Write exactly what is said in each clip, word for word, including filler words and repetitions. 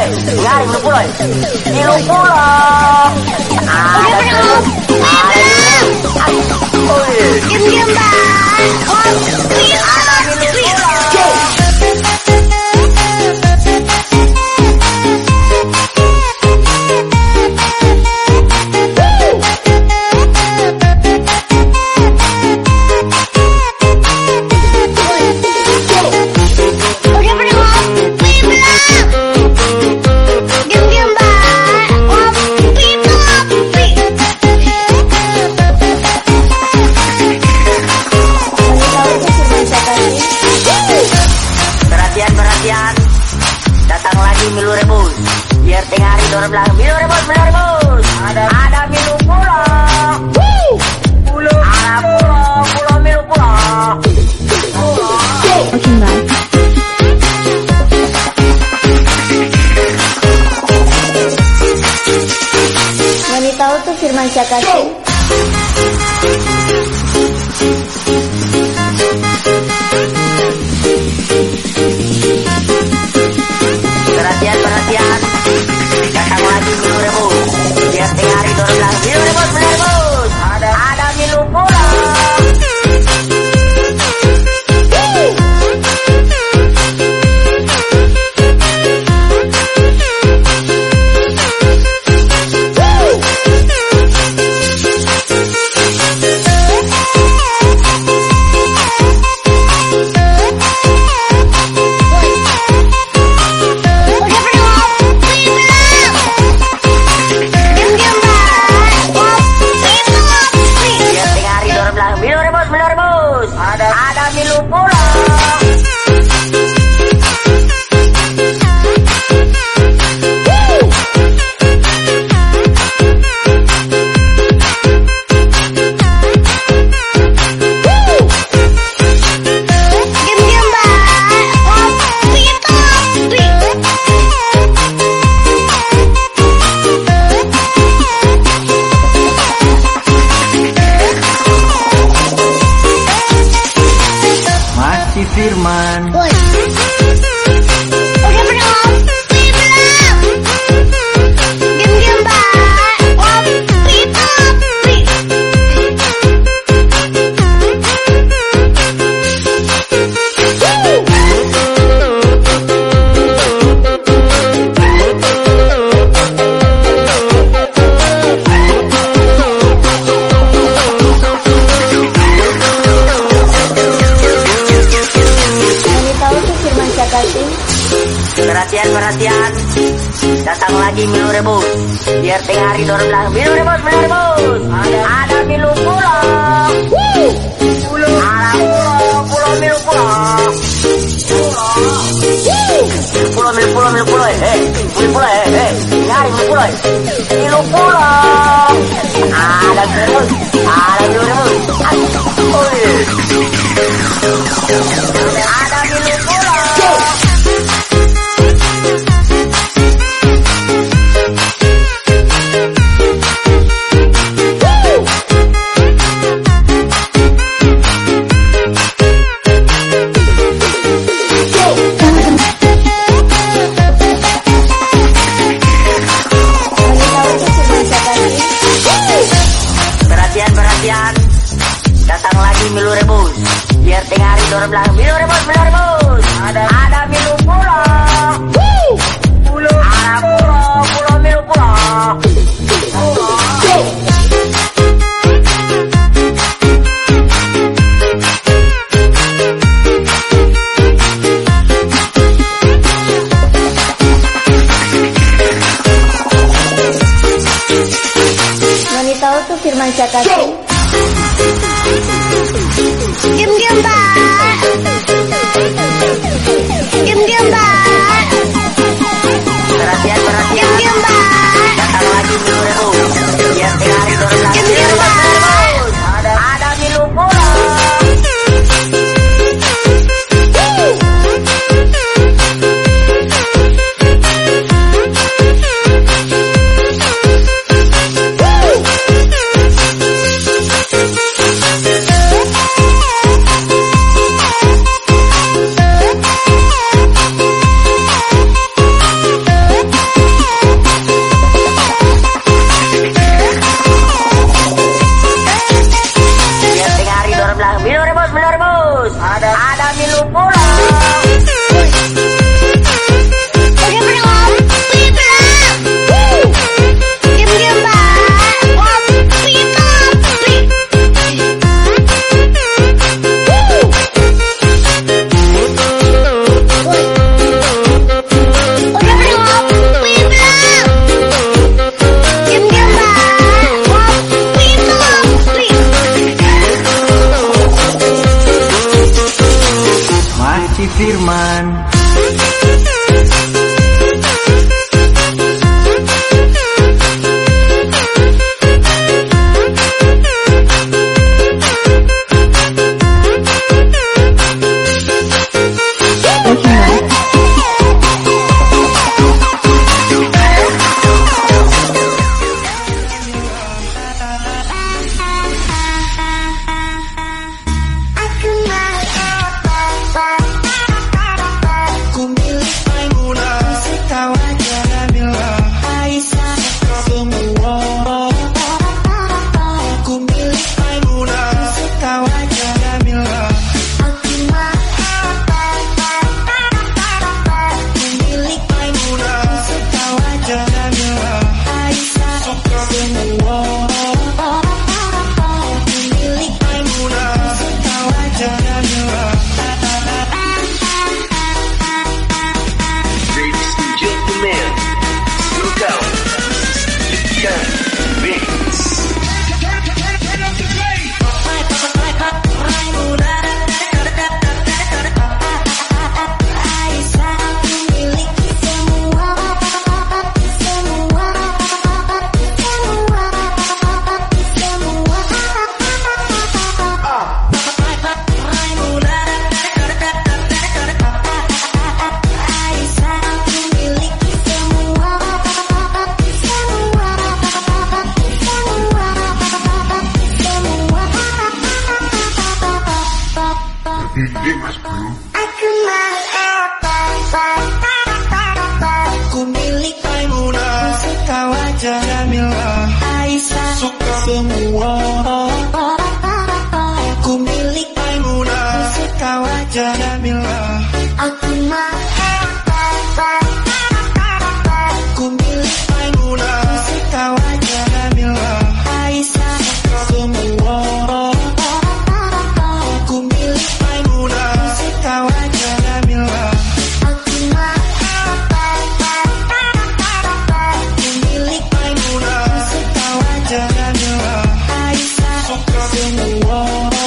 Ngari milu pulau. Milu pulau. Ada milu. Diam-diam bang. Ada milu pulau. Datang lagi milu rebus, biar tengah hari dorong belakang. Milu rebus, milu rebus. Ada, ada milu pulau. Pulau, ada pulau, pulau milu pulau. Oke mbak. Wanita itu Firman Syakasih. Perhatian, perhatian. Datang lagi milu rebus, biar tengah hari dorong belakang. Milu rebus, milu rebus. Ada, ada milu pulau. Ada milu pulau. Firman. Boy. Oke belum? Belum. Diam-diam mbak. Om, Perhatian, perhatian. Datang lagi milu rebus, biar tengah hari dorong belakang. Milu rebus, milu rebus. Ada, ada milu pulau. Pulau, ada pulau, pulau milu pulau. Pulau, milu pulau, milu pulau. Eh, milu pulau, eh, eh. Nyari milu pulau. Milu pulau. Ada milu rebus, ada milu rebus. Ada milu pulau. Datang lagi milu rebus, biar tengah hari dorong belakang. Milu rebus, milu rebus. Ada, ada milu pulau. Pulau, ada pulau, pulau milu pulau. Wanita itu Firman Syakasih. Diam-diam mbak. Diam-diam mbak. Perhatian, perhatian. Diam-diam mbak. Datang lagi milu rebus, biar tengah hari dorong belakang. Diam-diam mbak. Ada, ada milu pulau. wajah Jamila, Aisyah, suka semua. Ku milik Maimunah, suka wajah Jamila, aku mah. ku milik Maimunah, suka wajah Jamila, Aisyah, suka semua. Ku milik Maimunah, suka wajah Jamila, aku mah. ku milik Maimunah, suka wajah Jamila, Aisyah, suka semua.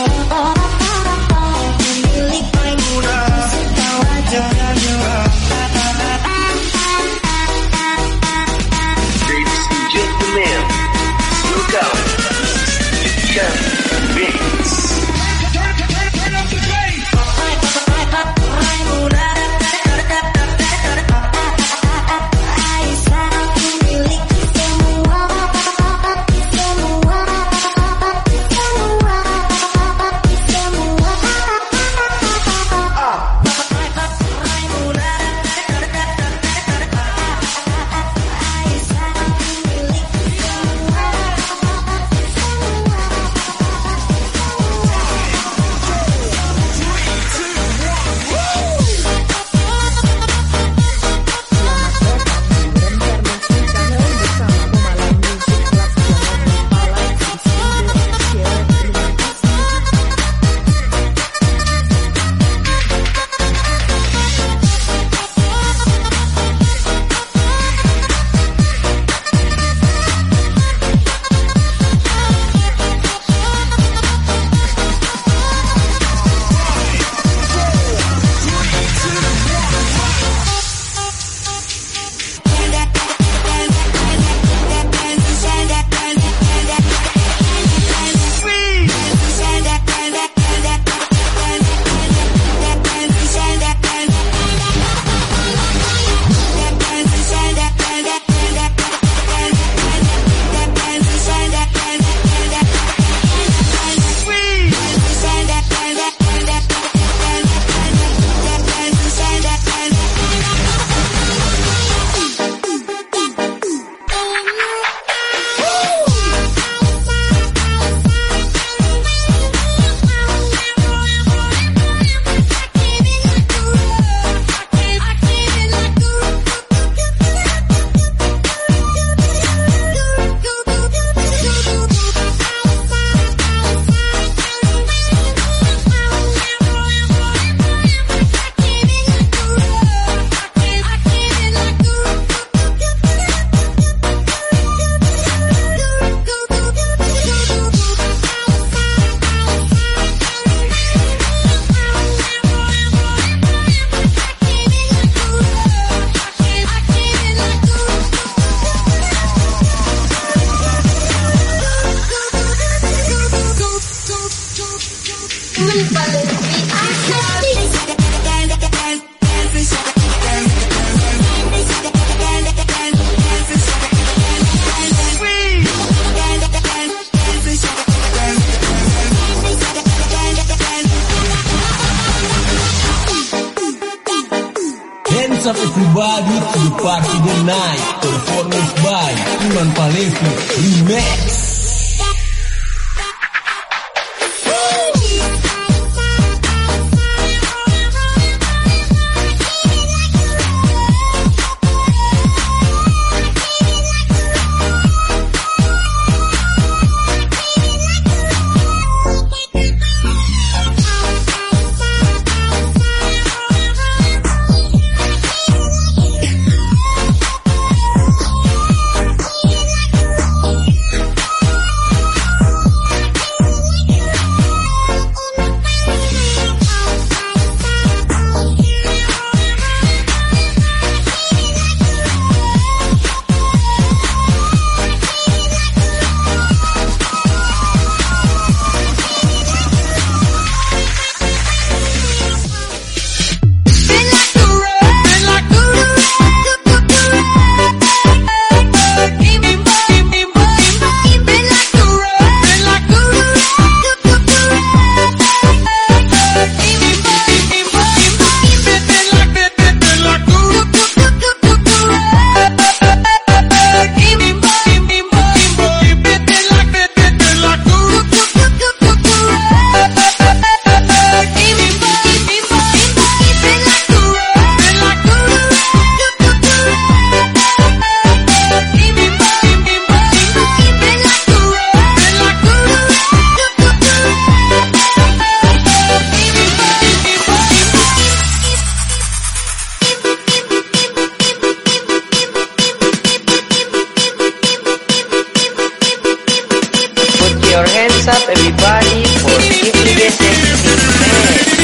Ku milik Maimunah, suka wajah Jamila. Ladies and gentlemen, welcome to Jan Beats. Aisyah, aku milik semua, semua, semua, semua. Aisyah, aku milik semua, Hands up everybody to the party tonight. Performance by Iman Palevi Remix. hands up everybody for Simply the Sexy Man.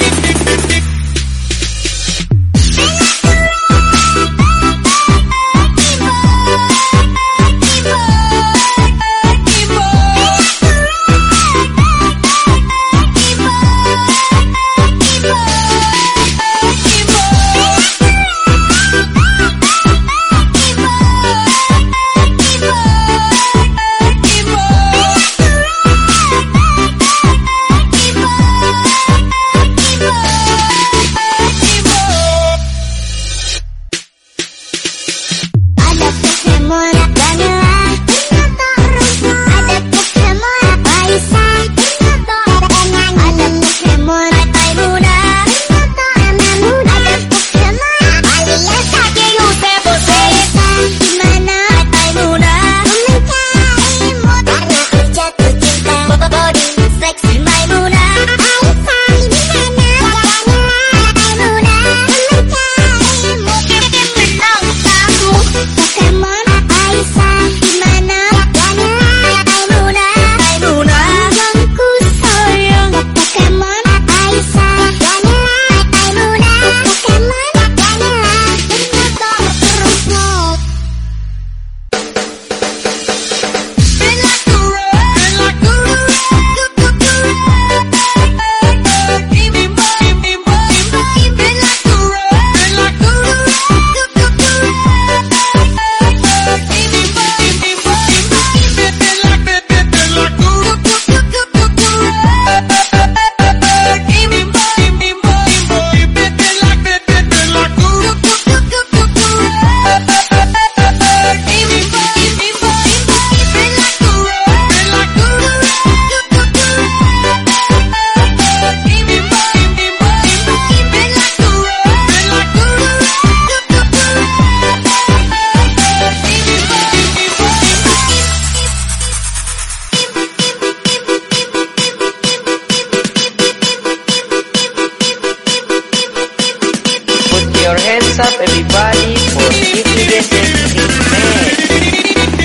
Your hands up everybody for Simply the Sexy Man.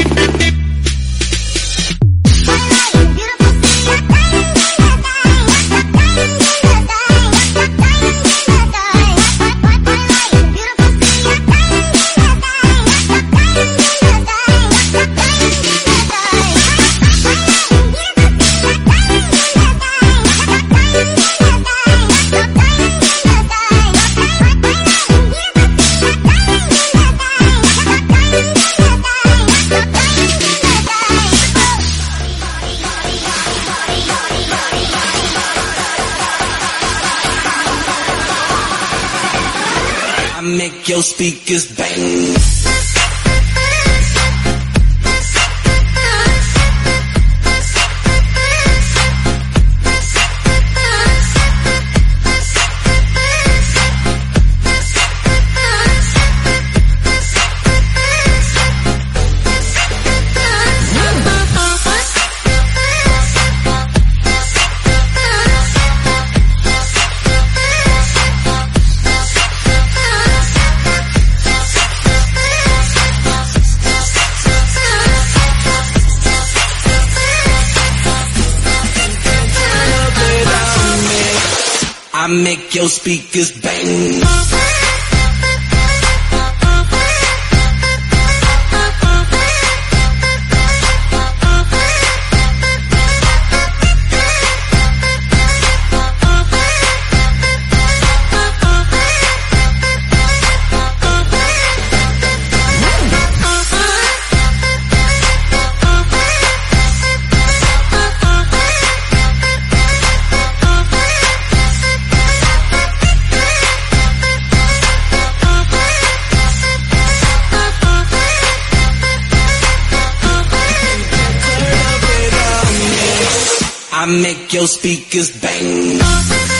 I make your speakers bang. I make your speakers bang. I make your speakers bang.